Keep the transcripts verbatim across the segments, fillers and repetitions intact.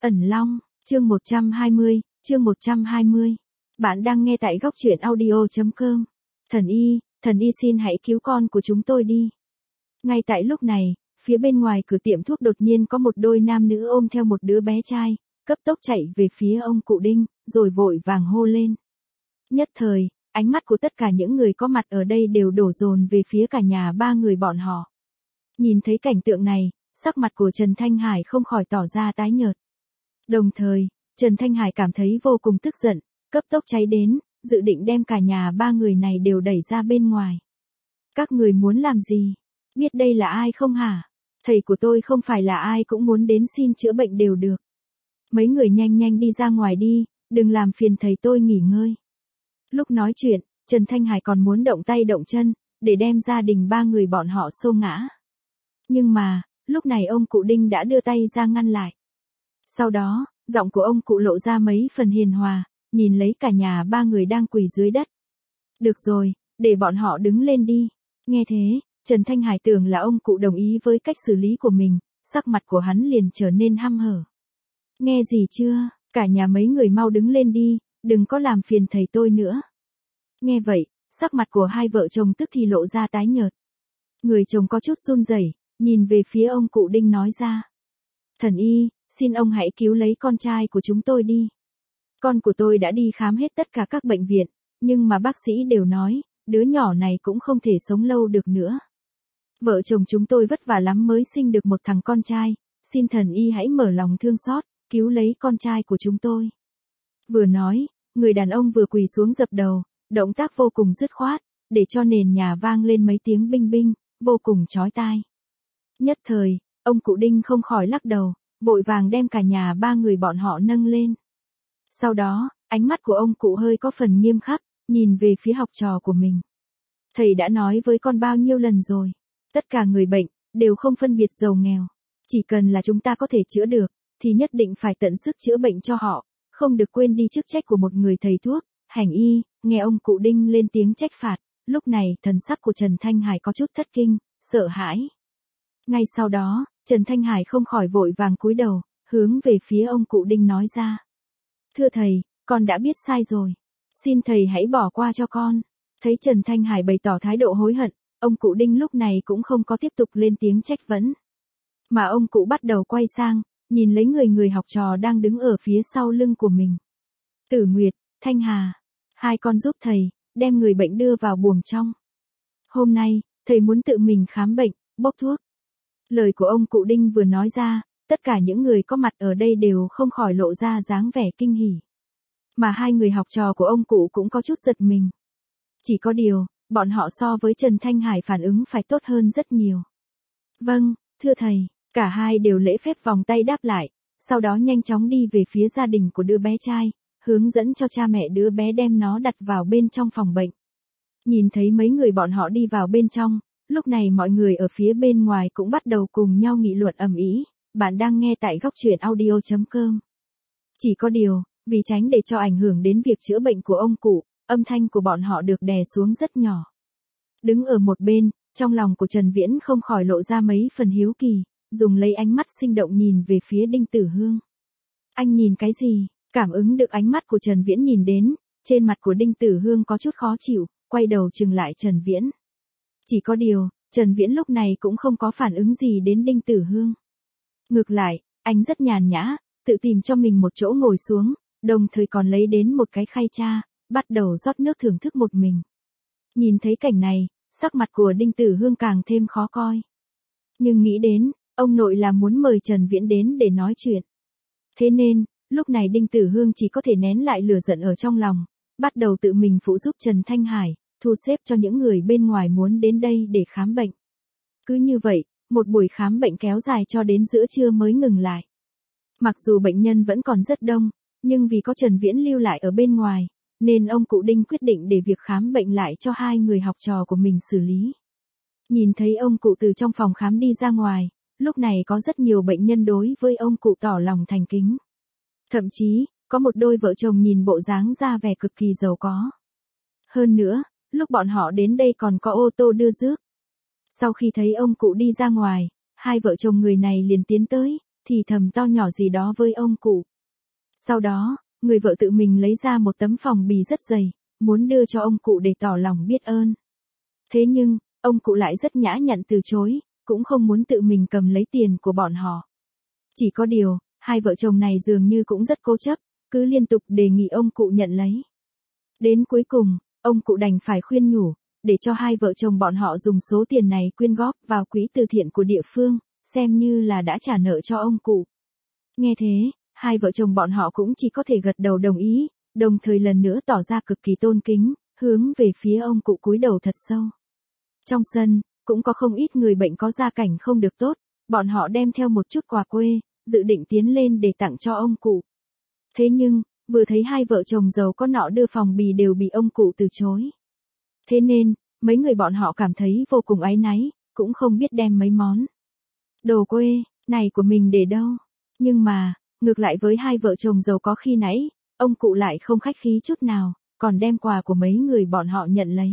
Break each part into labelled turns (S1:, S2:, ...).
S1: Ẩn Long, chương một trăm hai mươi, chương một trăm hai mươi. Bạn đang nghe tại góc truyện audio chấm com. Thần y, thần y xin hãy cứu con của chúng tôi đi. Ngay tại lúc này, phía bên ngoài cửa tiệm thuốc đột nhiên có một đôi nam nữ ôm theo một đứa bé trai, cấp tốc chạy về phía ông cụ Đinh, rồi vội vàng hô lên. Nhất thời, ánh mắt của tất cả những người có mặt ở đây đều đổ dồn về phía cả nhà ba người bọn họ. Nhìn thấy cảnh tượng này, sắc mặt của Trần Thanh Hải không khỏi tỏ ra tái nhợt. Đồng thời, Trần Thanh Hải cảm thấy vô cùng tức giận, cấp tốc cháy đến, dự định đem cả nhà ba người này đều đẩy ra bên ngoài. Các người muốn làm gì? Biết đây là ai không hả? Thầy của tôi không phải là ai cũng muốn đến xin chữa bệnh đều được. Mấy người nhanh nhanh đi ra ngoài đi, đừng làm phiền thầy tôi nghỉ ngơi. Lúc nói chuyện, Trần Thanh Hải còn muốn động tay động chân, để đem gia đình ba người bọn họ xô ngã. Nhưng mà, lúc này ông cụ Đinh đã đưa tay ra ngăn lại. Sau đó, giọng của ông cụ lộ ra mấy phần hiền hòa, nhìn lấy cả nhà ba người đang quỳ dưới đất. Được rồi, để bọn họ đứng lên đi. Nghe thế, Trần Thanh Hải tưởng là ông cụ đồng ý với cách xử lý của mình, sắc mặt của hắn liền trở nên hăm hở. Nghe gì chưa, cả nhà mấy người mau đứng lên đi, đừng có làm phiền thầy tôi nữa. Nghe vậy, sắc mặt của hai vợ chồng tức thì lộ ra tái nhợt. Người chồng có chút run rẩy, nhìn về phía ông cụ Đinh nói ra. Thần y, xin ông hãy cứu lấy con trai của chúng tôi đi. Con của tôi đã đi khám hết tất cả các bệnh viện, nhưng mà bác sĩ đều nói, đứa nhỏ này cũng không thể sống lâu được nữa. Vợ chồng chúng tôi vất vả lắm mới sinh được một thằng con trai, xin thần y hãy mở lòng thương xót, cứu lấy con trai của chúng tôi. Vừa nói, người đàn ông vừa quỳ xuống dập đầu, động tác vô cùng dứt khoát, để cho nền nhà vang lên mấy tiếng binh binh, vô cùng chói tai. Nhất thời, ông cụ Đinh không khỏi lắc đầu, vội vàng đem cả nhà ba người bọn họ nâng lên. Sau đó, ánh mắt của ông cụ hơi có phần nghiêm khắc, nhìn về phía học trò của mình. Thầy đã nói với con bao nhiêu lần rồi, tất cả người bệnh, đều không phân biệt giàu nghèo. Chỉ cần là chúng ta có thể chữa được, thì nhất định phải tận sức chữa bệnh cho họ, không được quên đi chức trách của một người thầy thuốc, hành y. Nghe ông cụ Đinh lên tiếng trách phạt, lúc này thần sắc của Trần Thanh Hải có chút thất kinh, sợ hãi. Ngay sau đó, Trần Thanh Hải không khỏi vội vàng cúi đầu, hướng về phía ông cụ Đinh nói ra. Thưa thầy, con đã biết sai rồi. Xin thầy hãy bỏ qua cho con. Thấy Trần Thanh Hải bày tỏ thái độ hối hận, ông cụ Đinh lúc này cũng không có tiếp tục lên tiếng trách vấn. Mà ông cụ bắt đầu quay sang, nhìn lấy người người học trò đang đứng ở phía sau lưng của mình. Tử Nguyệt, Thanh Hà, hai con giúp thầy, đem người bệnh đưa vào buồng trong. Hôm nay, thầy muốn tự mình khám bệnh, bốc thuốc. Lời của ông cụ Đinh vừa nói ra, tất cả những người có mặt ở đây đều không khỏi lộ ra dáng vẻ kinh hỉ. Mà hai người học trò của ông cụ cũng có chút giật mình. Chỉ có điều, bọn họ so với Trần Thanh Hải phản ứng phải tốt hơn rất nhiều. Vâng, thưa thầy, cả hai đều lễ phép vòng tay đáp lại, sau đó nhanh chóng đi về phía gia đình của đứa bé trai, hướng dẫn cho cha mẹ đứa bé đem nó đặt vào bên trong phòng bệnh. Nhìn thấy mấy người bọn họ đi vào bên trong, lúc này mọi người ở phía bên ngoài cũng bắt đầu cùng nhau nghị luận ầm ĩ. Bạn đang nghe tại góc truyện audio chấm com. Chỉ có điều, vì tránh để cho ảnh hưởng đến việc chữa bệnh của ông cụ, âm thanh của bọn họ được đè xuống rất nhỏ. Đứng ở một bên, trong lòng của Trần Viễn không khỏi lộ ra mấy phần hiếu kỳ, dùng lấy ánh mắt sinh động nhìn về phía Đinh Tử Hương. Anh nhìn cái gì? Cảm ứng được ánh mắt của Trần Viễn nhìn đến, trên mặt của Đinh Tử Hương có chút khó chịu, quay đầu chừng lại Trần Viễn. Chỉ có điều, Trần Viễn lúc này cũng không có phản ứng gì đến Đinh Tử Hương. Ngược lại, anh rất nhàn nhã, tự tìm cho mình một chỗ ngồi xuống, đồng thời còn lấy đến một cái khay cha, bắt đầu rót nước thưởng thức một mình. Nhìn thấy cảnh này, sắc mặt của Đinh Tử Hương càng thêm khó coi. Nhưng nghĩ đến, ông nội là muốn mời Trần Viễn đến để nói chuyện. Thế nên, lúc này Đinh Tử Hương chỉ có thể nén lại lửa giận ở trong lòng, bắt đầu tự mình phụ giúp Trần Thanh Hải, thu xếp cho những người bên ngoài muốn đến đây để khám bệnh. Cứ như vậy, một buổi khám bệnh kéo dài cho đến giữa trưa mới ngừng lại. Mặc dù bệnh nhân vẫn còn rất đông, nhưng vì có Trần Viễn lưu lại ở bên ngoài, nên ông cụ Đinh quyết định để việc khám bệnh lại cho hai người học trò của mình xử lý. Nhìn thấy ông cụ từ trong phòng khám đi ra ngoài, lúc này có rất nhiều bệnh nhân đối với ông cụ tỏ lòng thành kính. Thậm chí, có một đôi vợ chồng nhìn bộ dáng ra vẻ cực kỳ giàu có. Hơn nữa, lúc bọn họ đến đây còn có ô tô đưa rước. Sau khi thấy ông cụ đi ra ngoài, hai vợ chồng người này liền tiến tới, thì thầm to nhỏ gì đó với ông cụ. Sau đó, người vợ tự mình lấy ra một tấm phong bì rất dày, muốn đưa cho ông cụ để tỏ lòng biết ơn. Thế nhưng, ông cụ lại rất nhã nhặn từ chối, cũng không muốn tự mình cầm lấy tiền của bọn họ. Chỉ có điều, hai vợ chồng này dường như cũng rất cố chấp, cứ liên tục đề nghị ông cụ nhận lấy. Đến cuối cùng, ông cụ đành phải khuyên nhủ, để cho hai vợ chồng bọn họ dùng số tiền này quyên góp vào quỹ từ thiện của địa phương, xem như là đã trả nợ cho ông cụ. Nghe thế, hai vợ chồng bọn họ cũng chỉ có thể gật đầu đồng ý, đồng thời lần nữa tỏ ra cực kỳ tôn kính, hướng về phía ông cụ cúi đầu thật sâu. Trong sân, cũng có không ít người bệnh có gia cảnh không được tốt, bọn họ đem theo một chút quà quê, dự định tiến lên để tặng cho ông cụ. Thế nhưng, vừa thấy hai vợ chồng giàu có nọ đưa phong bì đều bị ông cụ từ chối. Thế nên, mấy người bọn họ cảm thấy vô cùng áy náy, cũng không biết đem mấy món đồ quê này của mình để đâu. Nhưng mà, ngược lại với hai vợ chồng giàu có khi nãy, ông cụ lại không khách khí chút nào, còn đem quà của mấy người bọn họ nhận lấy.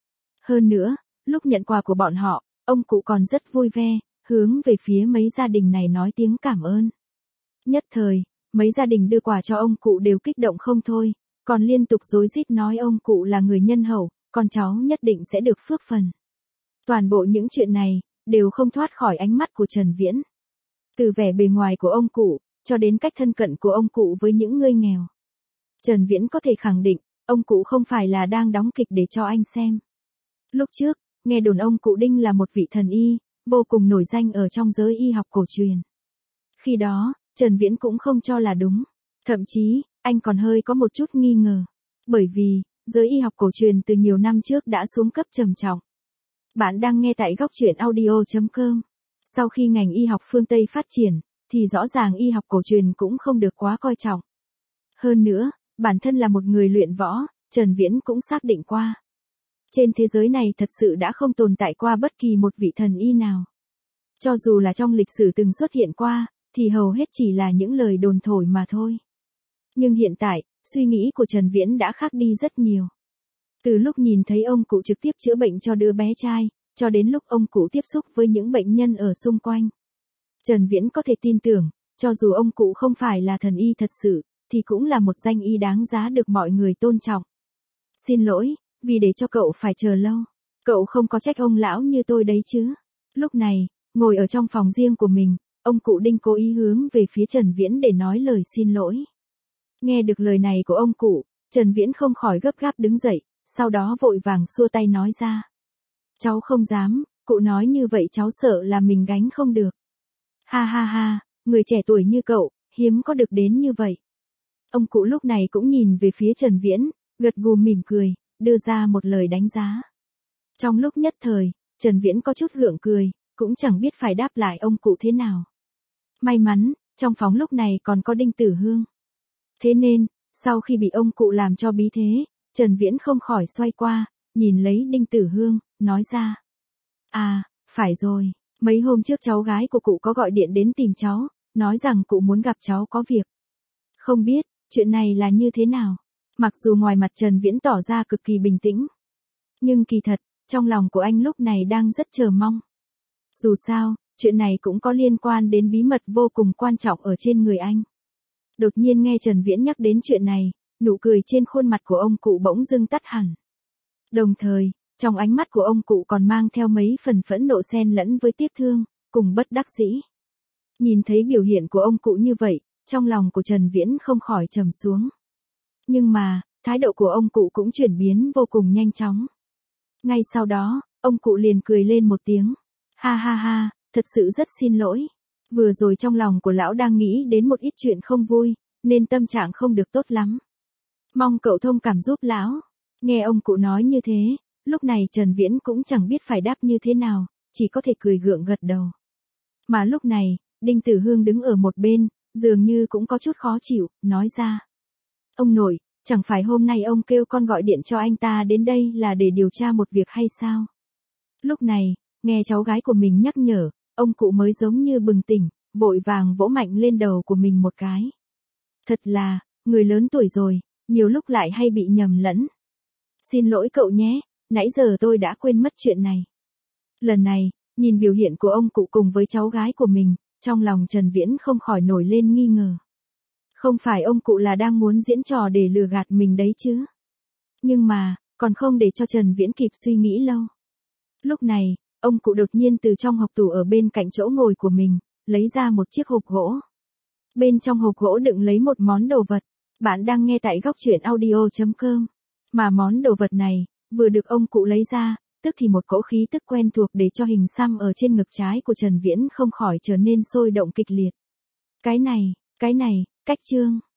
S1: Hơn nữa, lúc nhận quà của bọn họ, ông cụ còn rất vui vẻ, hướng về phía mấy gia đình này nói tiếng cảm ơn. Nhất thời, mấy gia đình đưa quà cho ông cụ đều kích động không thôi, còn liên tục rối rít nói ông cụ là người nhân hậu, con cháu nhất định sẽ được phước phần. Toàn bộ những chuyện này, đều không thoát khỏi ánh mắt của Trần Viễn. Từ vẻ bề ngoài của ông cụ, cho đến cách thân cận của ông cụ với những người nghèo. Trần Viễn có thể khẳng định, ông cụ không phải là đang đóng kịch để cho anh xem. Lúc trước, nghe đồn ông cụ Đinh là một vị thần y, vô cùng nổi danh ở trong giới y học cổ truyền. Khi đó, Trần Viễn cũng không cho là đúng. Thậm chí, anh còn hơi có một chút nghi ngờ. Bởi vì, giới y học cổ truyền từ nhiều năm trước đã xuống cấp trầm trọng. Bạn đang nghe tại góc truyện audio chấm com. Sau khi ngành y học phương Tây phát triển, thì rõ ràng y học cổ truyền cũng không được quá coi trọng. Hơn nữa, bản thân là một người luyện võ, Trần Viễn cũng xác định qua. Trên thế giới này thật sự đã không tồn tại qua bất kỳ một vị thần y nào. Cho dù là trong lịch sử từng xuất hiện qua, thì hầu hết chỉ là những lời đồn thổi mà thôi. Nhưng hiện tại, suy nghĩ của Trần Viễn đã khác đi rất nhiều. Từ lúc nhìn thấy ông cụ trực tiếp chữa bệnh cho đứa bé trai, cho đến lúc ông cụ tiếp xúc với những bệnh nhân ở xung quanh. Trần Viễn có thể tin tưởng, cho dù ông cụ không phải là thần y thật sự, thì cũng là một danh y đáng giá được mọi người tôn trọng. Xin lỗi, vì để cho cậu phải chờ lâu. Cậu không có trách ông lão như tôi đấy chứ. Lúc này, ngồi ở trong phòng riêng của mình, ông cụ Đinh cố ý hướng về phía Trần Viễn để nói lời xin lỗi. Nghe được lời này của ông cụ, Trần Viễn không khỏi gấp gáp đứng dậy, sau đó vội vàng xua tay nói ra. Cháu không dám, cụ nói như vậy cháu sợ là mình gánh không được. Ha ha ha, người trẻ tuổi như cậu, hiếm có được đến như vậy. Ông cụ lúc này cũng nhìn về phía Trần Viễn, gật gù mỉm cười, đưa ra một lời đánh giá. Trong lúc nhất thời, Trần Viễn có chút gượng cười, cũng chẳng biết phải đáp lại ông cụ thế nào. May mắn, trong phòng lúc này còn có Đinh Tử Hương. Thế nên, sau khi bị ông cụ làm cho bí thế, Trần Viễn không khỏi xoay qua, nhìn lấy Đinh Tử Hương, nói ra. À, phải rồi, mấy hôm trước cháu gái của cụ có gọi điện đến tìm cháu, nói rằng cụ muốn gặp cháu có việc. Không biết, chuyện này là như thế nào? Mặc dù ngoài mặt Trần Viễn tỏ ra cực kỳ bình tĩnh. Nhưng kỳ thật, trong lòng của anh lúc này đang rất chờ mong. Dù sao, chuyện này cũng có liên quan đến bí mật vô cùng quan trọng ở trên người anh. Đột nhiên nghe Trần Viễn nhắc đến chuyện này, nụ cười trên khuôn mặt của ông cụ bỗng dưng tắt hẳn. Đồng thời, trong ánh mắt của ông cụ còn mang theo mấy phần phẫn nộ xen lẫn với tiếc thương, cùng bất đắc dĩ. Nhìn thấy biểu hiện của ông cụ như vậy, trong lòng của Trần Viễn không khỏi trầm xuống. Nhưng mà, thái độ của ông cụ cũng chuyển biến vô cùng nhanh chóng. Ngay sau đó, ông cụ liền cười lên một tiếng. Ha ha ha, thật sự rất xin lỗi. Vừa rồi trong lòng của lão đang nghĩ đến một ít chuyện không vui, nên tâm trạng không được tốt lắm. Mong cậu thông cảm giúp lão. Nghe ông cụ nói như thế, lúc này Trần Viễn cũng chẳng biết phải đáp như thế nào, chỉ có thể cười gượng gật đầu. Mà lúc này, Đinh Tử Hương đứng ở một bên, dường như cũng có chút khó chịu, nói ra. Ông nội, chẳng phải hôm nay ông kêu con gọi điện cho anh ta đến đây là để điều tra một việc hay sao? Lúc này, nghe cháu gái của mình nhắc nhở, ông cụ mới giống như bừng tỉnh, vội vàng vỗ mạnh lên đầu của mình một cái. Thật là, người lớn tuổi rồi, nhiều lúc lại hay bị nhầm lẫn. Xin lỗi cậu nhé, nãy giờ tôi đã quên mất chuyện này. Lần này, nhìn biểu hiện của ông cụ cùng với cháu gái của mình, Trong lòng Trần Viễn không khỏi nổi lên nghi ngờ. Không phải ông cụ là đang muốn diễn trò để lừa gạt mình đấy chứ? Nhưng mà, còn không để cho Trần Viễn kịp suy nghĩ lâu. Lúc này, ông cụ đột nhiên từ trong hộc tủ ở bên cạnh chỗ ngồi của mình, lấy ra một chiếc hộp gỗ. Bên trong hộp gỗ đựng lấy một món đồ vật. Bạn đang nghe tại góc truyện audio chấm com. Mà món đồ vật này, vừa được ông cụ lấy ra, tức thì một cỗ khí tức quen thuộc để cho hình xăm ở trên ngực trái của Trần Viễn không khỏi trở nên sôi động kịch liệt. Cái này, cái này, cách trương.